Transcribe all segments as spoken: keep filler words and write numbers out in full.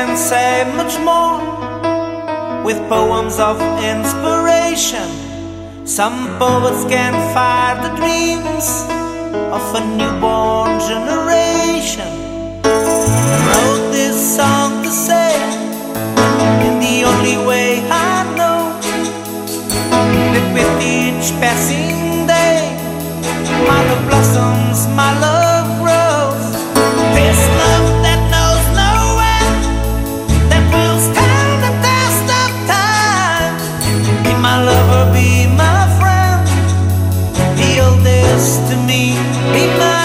can say much more with poems of inspiration. Some poets can fire the dreams of a newborn generation. Wrote this song to say, in the only way I know, that with each passing day, my love blossoms, my love grows. This love that knows no end, that will stand the test of time. Be my lover, be my friend, be all this to me, be mine.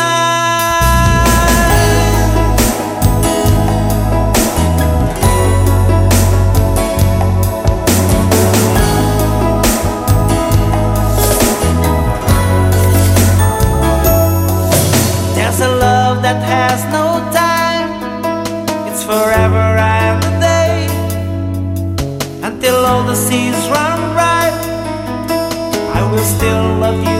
That has no time, it's forever and a day, until all the seas run dry. I will still love you